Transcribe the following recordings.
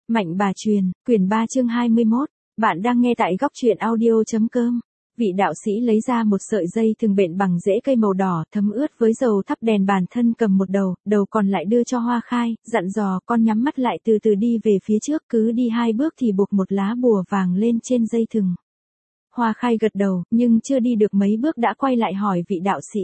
Mạnh bà truyền, quyển 3 chương 21. Bạn đang nghe tại góc truyện audio.com. Vị đạo sĩ lấy ra một sợi dây thường bện bằng rễ cây màu đỏ thấm ướt với dầu thắp đèn, bản thân cầm một đầu còn lại đưa cho Hoa Khai, dặn dò con nhắm mắt lại từ từ đi về phía trước, cứ đi 2 bước thì buộc một lá bùa vàng lên trên dây thừng. Hoa Khai gật đầu, nhưng chưa đi được mấy bước đã quay lại hỏi vị đạo sĩ.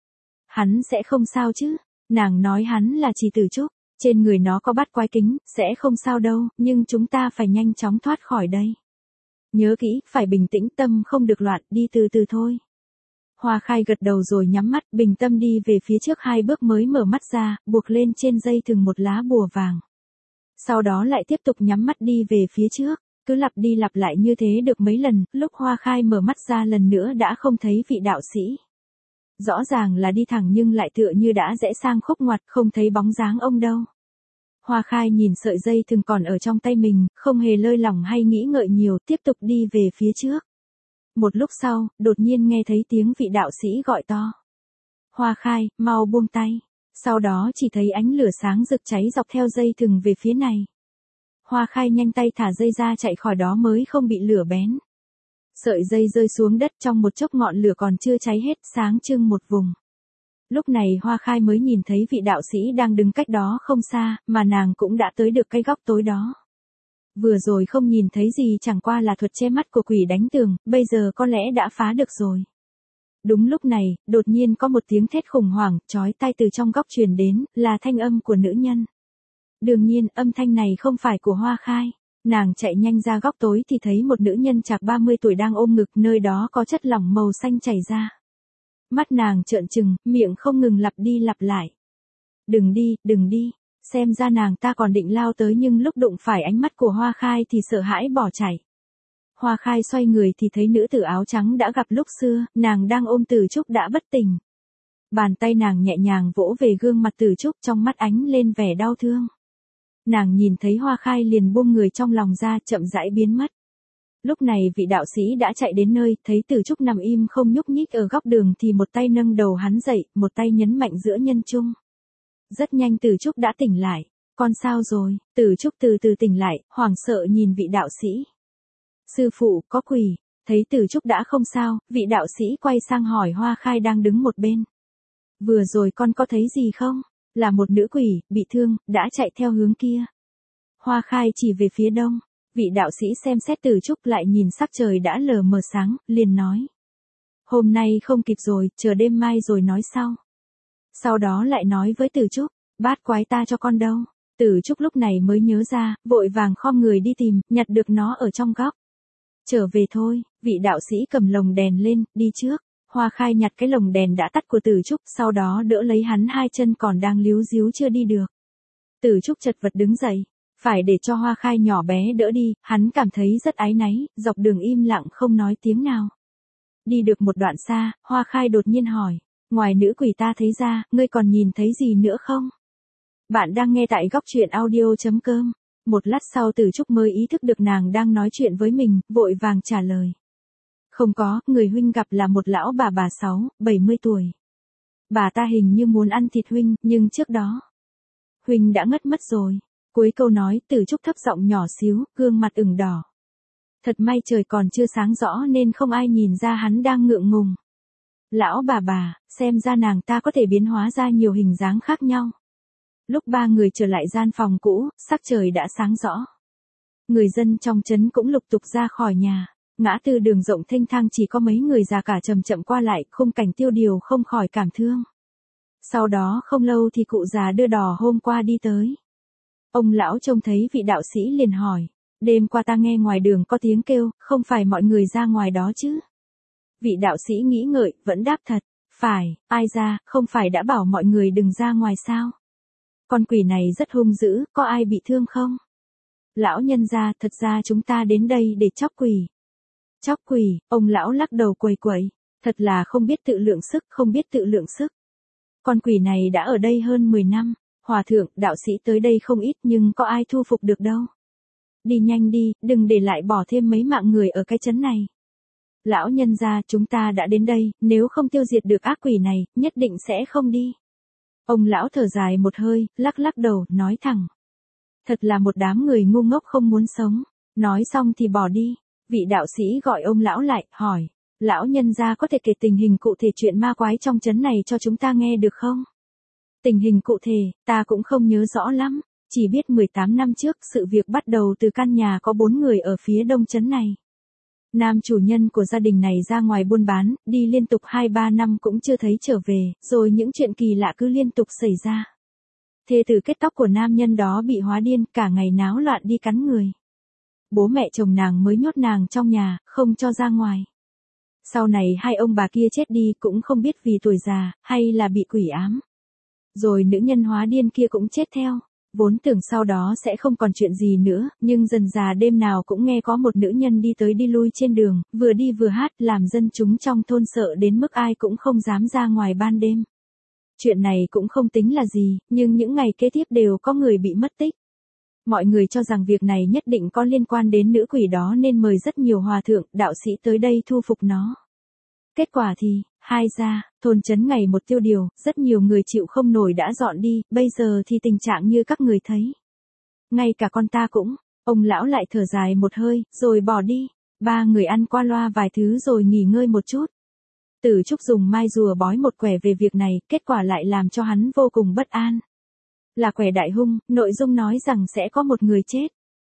Hắn sẽ không sao chứ? Nàng nói hắn là Trì Tử Trúc. Trên người nó có bát quái kính, sẽ không sao đâu, nhưng chúng ta phải nhanh chóng thoát khỏi đây. Nhớ kỹ, phải bình tĩnh, tâm không được loạn, đi từ từ thôi. Hoa Khai gật đầu rồi nhắm mắt, bình tâm đi về phía trước 2 bước mới mở mắt ra, buộc lên trên dây thừng một lá bùa vàng. Sau đó lại tiếp tục nhắm mắt đi về phía trước, cứ lặp đi lặp lại như thế được mấy lần, lúc Hoa Khai mở mắt ra lần nữa đã không thấy vị đạo sĩ. Rõ ràng là đi thẳng nhưng lại tựa như đã rẽ sang khúc ngoặt, không thấy bóng dáng ông đâu. Hoa Khai nhìn sợi dây thừng còn ở trong tay mình, không hề lơi lỏng hay nghĩ ngợi nhiều, tiếp tục đi về phía trước. Một lúc sau, đột nhiên nghe thấy tiếng vị đạo sĩ gọi to. Hoa Khai, mau buông tay. Sau đó chỉ thấy ánh lửa sáng rực cháy dọc theo dây thừng về phía này. Hoa Khai nhanh tay thả dây ra chạy khỏi đó mới không bị lửa bén. Sợi dây rơi xuống đất, trong một chốc ngọn lửa còn chưa cháy hết, sáng trưng một vùng. Lúc này Hoa Khai mới nhìn thấy vị đạo sĩ đang đứng cách đó không xa, mà nàng cũng đã tới được cái góc tối đó. Vừa rồi không nhìn thấy gì, chẳng qua là thuật che mắt của quỷ đánh tường, bây giờ có lẽ đã phá được rồi. Đúng lúc này, đột nhiên có một tiếng thét khủng hoảng, chói tai từ trong góc truyền đến, là thanh âm của nữ nhân. Đương nhiên, âm thanh này không phải của Hoa Khai. Nàng chạy nhanh ra góc tối thì thấy một nữ nhân chạc 30 tuổi đang ôm ngực, nơi đó có chất lỏng màu xanh chảy ra. Mắt nàng trợn trừng, miệng không ngừng lặp đi lặp lại. Đừng đi, xem ra nàng ta còn định lao tới, nhưng lúc đụng phải ánh mắt của Hoa Khai thì sợ hãi bỏ chạy. Hoa Khai xoay người thì thấy nữ tử áo trắng đã gặp lúc xưa, nàng đang ôm Tử Trúc đã bất tỉnh. Bàn tay nàng nhẹ nhàng vỗ về gương mặt Tử Trúc, trong mắt ánh lên vẻ đau thương. Nàng nhìn thấy Hoa Khai liền buông người trong lòng ra, chậm rãi biến mất. Lúc này vị đạo sĩ đã chạy đến nơi, thấy Tử Trúc nằm im không nhúc nhích ở góc đường thì một tay nâng đầu hắn dậy, một tay nhấn mạnh giữa nhân trung. Rất nhanh Tử Trúc đã tỉnh lại. Con sao rồi? Tử Trúc từ từ tỉnh lại, hoảng sợ nhìn vị đạo sĩ. Sư phụ, có quỷ. Thấy Tử Trúc đã không sao, vị đạo sĩ quay sang hỏi Hoa Khai đang đứng một bên. Vừa rồi con có thấy gì không? Là một nữ quỷ, bị thương, đã chạy theo hướng kia. Hoa Khai chỉ về phía đông. Vị đạo sĩ xem xét Tử Trúc lại nhìn sắc trời đã lờ mờ sáng, liền nói. Hôm nay không kịp rồi, chờ đêm mai rồi nói sau. Sau đó lại nói với Tử Trúc, bát quái ta cho con đâu. Tử Trúc lúc này mới nhớ ra, vội vàng khom người đi tìm, nhặt được nó ở trong góc. Trở về thôi, vị đạo sĩ cầm lồng đèn lên, đi trước. Hoa Khai nhặt cái lồng đèn đã tắt của Tử Trúc, sau đó đỡ lấy hắn, 2 chân còn đang líu díu chưa đi được. Tử Trúc chật vật đứng dậy, phải để cho Hoa Khai nhỏ bé đỡ đi, hắn cảm thấy rất áy náy, dọc đường im lặng không nói tiếng nào. Đi được một đoạn xa, Hoa Khai đột nhiên hỏi, ngoài nữ quỷ ta thấy ra, ngươi còn nhìn thấy gì nữa không? Bạn đang nghe tại góc truyện audio.com. Một lát sau Tử Trúc mới ý thức được nàng đang nói chuyện với mình, vội vàng trả lời. Không có, người huynh gặp là một lão bà 70 tuổi. Bà ta hình như muốn ăn thịt huynh, nhưng trước đó huynh đã ngất mất rồi. Cuối câu nói, Tử Trúc thấp giọng nhỏ xíu, gương mặt ửng đỏ. Thật may trời còn chưa sáng rõ nên không ai nhìn ra hắn đang ngượng ngùng. Lão bà, xem ra nàng ta có thể biến hóa ra nhiều hình dáng khác nhau. Lúc 3 người trở lại gian phòng cũ, sắc trời đã sáng rõ. Người dân trong trấn cũng lục tục ra khỏi nhà. Ngã tư đường rộng thênh thang chỉ có mấy người già cả chậm chậm qua lại, khung cảnh tiêu điều không khỏi cảm thương. Sau đó không lâu thì cụ già đưa đò hôm qua đi tới. Ông lão trông thấy vị đạo sĩ liền hỏi, đêm qua ta nghe ngoài đường có tiếng kêu, không phải mọi người ra ngoài đó chứ? Vị đạo sĩ nghĩ ngợi, vẫn đáp thật, phải, ai ra, không phải đã bảo mọi người đừng ra ngoài sao? Con quỷ này rất hung dữ, có ai bị thương không? Lão nhân gia, thật ra chúng ta đến đây để chóc quỷ. Chóc quỷ, ông lão lắc đầu quầy quậy, thật là không biết tự lượng sức, không biết tự lượng sức. Con quỷ này đã ở đây hơn 10 năm, hòa thượng, đạo sĩ tới đây không ít nhưng có ai thu phục được đâu. Đi nhanh đi, đừng để lại bỏ thêm mấy mạng người ở cái trấn này. Lão nhân gia, chúng ta đã đến đây, nếu không tiêu diệt được ác quỷ này, nhất định sẽ không đi. Ông lão thở dài một hơi, lắc lắc đầu, nói thẳng. Thật là một đám người ngu ngốc không muốn sống. Nói xong thì bỏ đi. Vị đạo sĩ gọi ông lão lại, hỏi. Lão nhân gia có thể kể tình hình cụ thể chuyện ma quái trong trấn này cho chúng ta nghe được không? Tình hình cụ thể, ta cũng không nhớ rõ lắm. Chỉ biết 18 năm trước sự việc bắt đầu từ căn nhà có 4 người ở phía đông trấn này. Nam chủ nhân của gia đình này ra ngoài buôn bán, đi liên tục 2-3 năm cũng chưa thấy trở về, rồi những chuyện kỳ lạ cứ liên tục xảy ra. Thê tử kết tóc của nam nhân đó bị hóa điên, cả ngày náo loạn đi cắn người. Bố mẹ chồng nàng mới nhốt nàng trong nhà, không cho ra ngoài. Sau này hai ông bà kia chết đi cũng không biết vì tuổi già, hay là bị quỷ ám. Rồi nữ nhân hóa điên kia cũng chết theo. Vốn tưởng sau đó sẽ không còn chuyện gì nữa, nhưng dần dà đêm nào cũng nghe có một nữ nhân đi tới đi lui trên đường, vừa đi vừa hát, làm dân chúng trong thôn sợ đến mức ai cũng không dám ra ngoài ban đêm. Chuyện này cũng không tính là gì, nhưng những ngày kế tiếp đều có người bị mất tích. Mọi người cho rằng việc này nhất định có liên quan đến nữ quỷ đó nên mời rất nhiều hòa thượng, đạo sĩ tới đây thu phục nó. Kết quả thì, thôn trấn ngày một tiêu điều, rất nhiều người chịu không nổi đã dọn đi, bây giờ thì tình trạng như các người thấy. Ngay cả con ta cũng, ông lão lại thở dài một hơi, rồi bỏ đi. 3 người ăn qua loa vài thứ rồi nghỉ ngơi một chút. Tử Trúc dùng mai rùa bói một quẻ về việc này, kết quả lại làm cho hắn vô cùng bất an. Là quẻ đại hung, nội dung nói rằng sẽ có một người chết.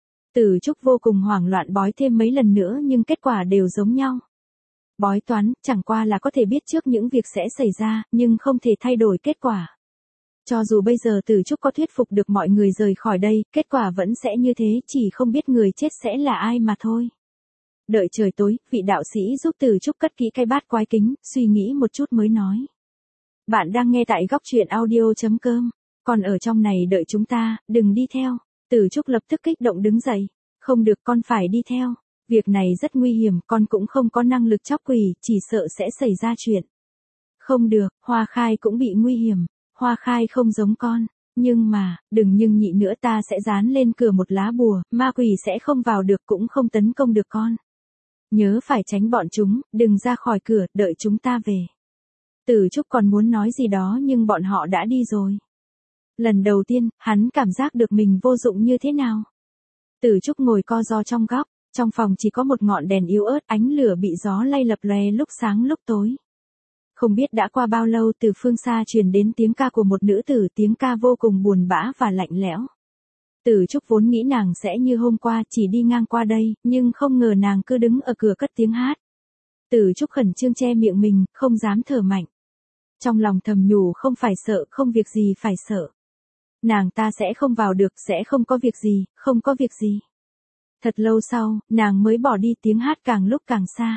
Tử Trúc vô cùng hoảng loạn bói thêm mấy lần nữa nhưng kết quả đều giống nhau. Bói toán, chẳng qua là có thể biết trước những việc sẽ xảy ra, nhưng không thể thay đổi kết quả. Cho dù bây giờ Tử Trúc có thuyết phục được mọi người rời khỏi đây, kết quả vẫn sẽ như thế, chỉ không biết người chết sẽ là ai mà thôi. Đợi trời tối, vị đạo sĩ giúp Tử Trúc cất kỹ cái bát quái kính, suy nghĩ một chút mới nói. Bạn đang nghe tại góc truyện audio.com. Còn ở trong này đợi chúng ta, đừng đi theo. Tử Trúc lập tức kích động đứng dậy. Không được, con phải đi theo. Việc này rất nguy hiểm, con cũng không có năng lực chóc quỷ, chỉ sợ sẽ xảy ra chuyện. Không được, Hoa Khai cũng bị nguy hiểm. Hoa Khai không giống con. Nhưng mà, đừng nhưng nhị nữa, ta sẽ dán lên cửa một lá bùa, ma quỷ sẽ không vào được cũng không tấn công được con. Nhớ phải tránh bọn chúng, đừng ra khỏi cửa, đợi chúng ta về. Tử Trúc còn muốn nói gì đó nhưng bọn họ đã đi rồi. Lần đầu tiên, hắn cảm giác được mình vô dụng như thế nào. Tử Trúc ngồi co ro trong góc, trong phòng chỉ có một ngọn đèn yếu ớt, ánh lửa bị gió lay lập lòe lúc sáng lúc tối. Không biết đã qua bao lâu từ phương xa truyền đến tiếng ca của một nữ tử, tiếng ca vô cùng buồn bã và lạnh lẽo. Tử Trúc vốn nghĩ nàng sẽ như hôm qua chỉ đi ngang qua đây, nhưng không ngờ nàng cứ đứng ở cửa cất tiếng hát. Tử Trúc khẩn trương che miệng mình, không dám thở mạnh. Trong lòng thầm nhủ không phải sợ, không việc gì phải sợ. Nàng ta sẽ không vào được, sẽ không có việc gì, không có việc gì. Thật lâu sau, nàng mới bỏ đi, tiếng hát càng lúc càng xa.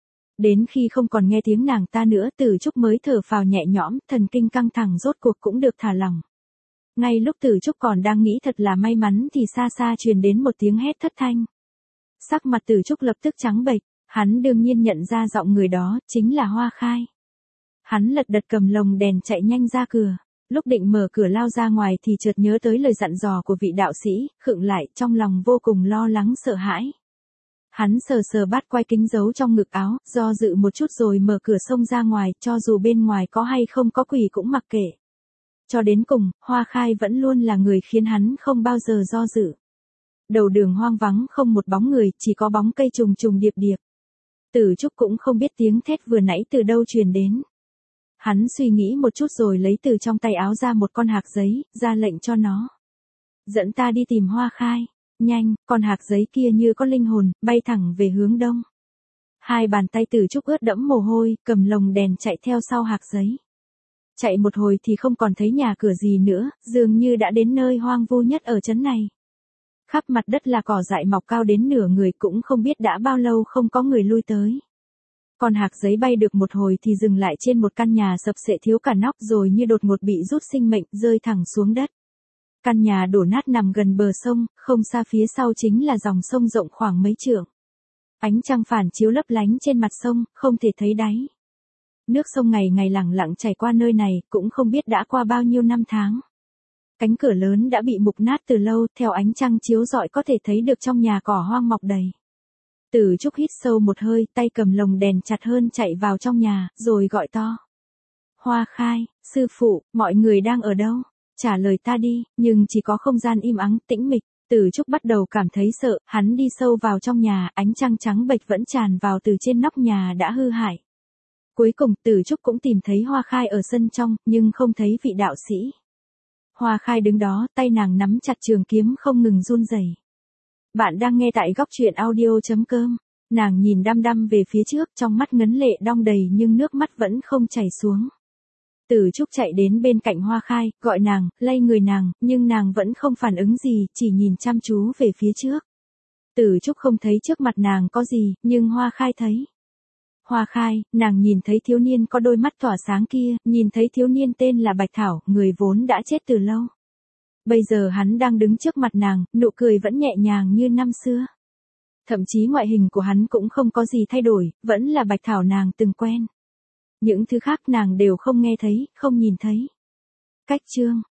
Đến khi không còn nghe tiếng nàng ta nữa, Tử Trúc mới thở phào nhẹ nhõm, thần kinh căng thẳng rốt cuộc cũng được thả lỏng. Ngay lúc Tử Trúc còn đang nghĩ thật là may mắn thì xa xa truyền đến một tiếng hét thất thanh. Sắc mặt Tử Trúc lập tức trắng bệch, hắn đương nhiên nhận ra giọng người đó, chính là Hoa Khai. Hắn lật đật cầm lồng đèn chạy nhanh ra cửa. Lúc định mở cửa lao ra ngoài thì chợt nhớ tới lời dặn dò của vị đạo sĩ, khựng lại, trong lòng vô cùng lo lắng sợ hãi. Hắn sờ sờ bát quái kính giấu trong ngực áo, do dự một chút rồi mở cửa xông ra ngoài, cho dù bên ngoài có hay không có quỷ cũng mặc kệ. Cho đến cùng, Hoa Khai vẫn luôn là người khiến hắn không bao giờ do dự. Đầu đường hoang vắng không một bóng người, chỉ có bóng cây trùng trùng điệp điệp. Tử Trúc cũng không biết tiếng thét vừa nãy từ đâu truyền đến. Hắn suy nghĩ một chút rồi lấy từ trong tay áo ra một con hạc giấy, ra lệnh cho nó. Dẫn ta đi tìm Hoa Khai. Nhanh, con hạc giấy kia như có linh hồn, bay thẳng về hướng đông. Hai bàn tay Tử Trúc ướt đẫm mồ hôi, cầm lồng đèn chạy theo sau hạc giấy. Chạy một hồi thì không còn thấy nhà cửa gì nữa, dường như đã đến nơi hoang vu nhất ở trấn này. Khắp mặt đất là cỏ dại mọc cao đến nửa người, cũng không biết đã bao lâu không có người lui tới. Con hạc giấy bay được một hồi thì dừng lại trên một căn nhà sập xệ thiếu cả nóc, rồi như đột ngột bị rút sinh mệnh, rơi thẳng xuống đất. Căn nhà đổ nát nằm gần bờ sông, không xa phía sau chính là dòng sông rộng khoảng mấy trượng. Ánh trăng phản chiếu lấp lánh trên mặt sông, không thể thấy đáy. Nước sông ngày ngày lẳng lặng chảy qua nơi này, cũng không biết đã qua bao nhiêu năm tháng. Cánh cửa lớn đã bị mục nát từ lâu, theo ánh trăng chiếu rọi có thể thấy được trong nhà cỏ hoang mọc đầy. Tử Trúc hít sâu một hơi, tay cầm lồng đèn chặt hơn chạy vào trong nhà, rồi gọi to. Hoa Khai, sư phụ, mọi người đang ở đâu? trả lời ta đi, nhưng chỉ có không gian im ắng, tĩnh mịch. Tử Trúc bắt đầu cảm thấy sợ, hắn đi sâu vào trong nhà, ánh trăng trắng bệch vẫn tràn vào từ trên nóc nhà đã hư hại. Cuối cùng Tử Trúc cũng tìm thấy Hoa Khai ở sân trong, nhưng không thấy vị đạo sĩ. Hoa Khai đứng đó, tay nàng nắm chặt trường kiếm không ngừng run rẩy. Bạn đang nghe tại góc truyện audio.com. Nàng nhìn đăm đăm về phía trước, trong mắt ngấn lệ đong đầy nhưng nước mắt vẫn không chảy xuống. Tử Trúc chạy đến bên cạnh Hoa Khai, gọi nàng, lay người nàng, nhưng nàng vẫn không phản ứng gì, chỉ nhìn chăm chú về phía trước. Tử Trúc không thấy trước mặt nàng có gì, nhưng Hoa Khai thấy. Hoa Khai, nàng nhìn thấy thiếu niên có đôi mắt tỏa sáng kia, nhìn thấy thiếu niên tên là Bạch Thảo, người vốn đã chết từ lâu. Bây giờ hắn đang đứng trước mặt nàng, nụ cười vẫn nhẹ nhàng như năm xưa. Thậm chí ngoại hình của hắn cũng không có gì thay đổi, vẫn là Bạch Thảo nàng từng quen. Những thứ khác nàng đều không nghe thấy, không nhìn thấy. Cách chương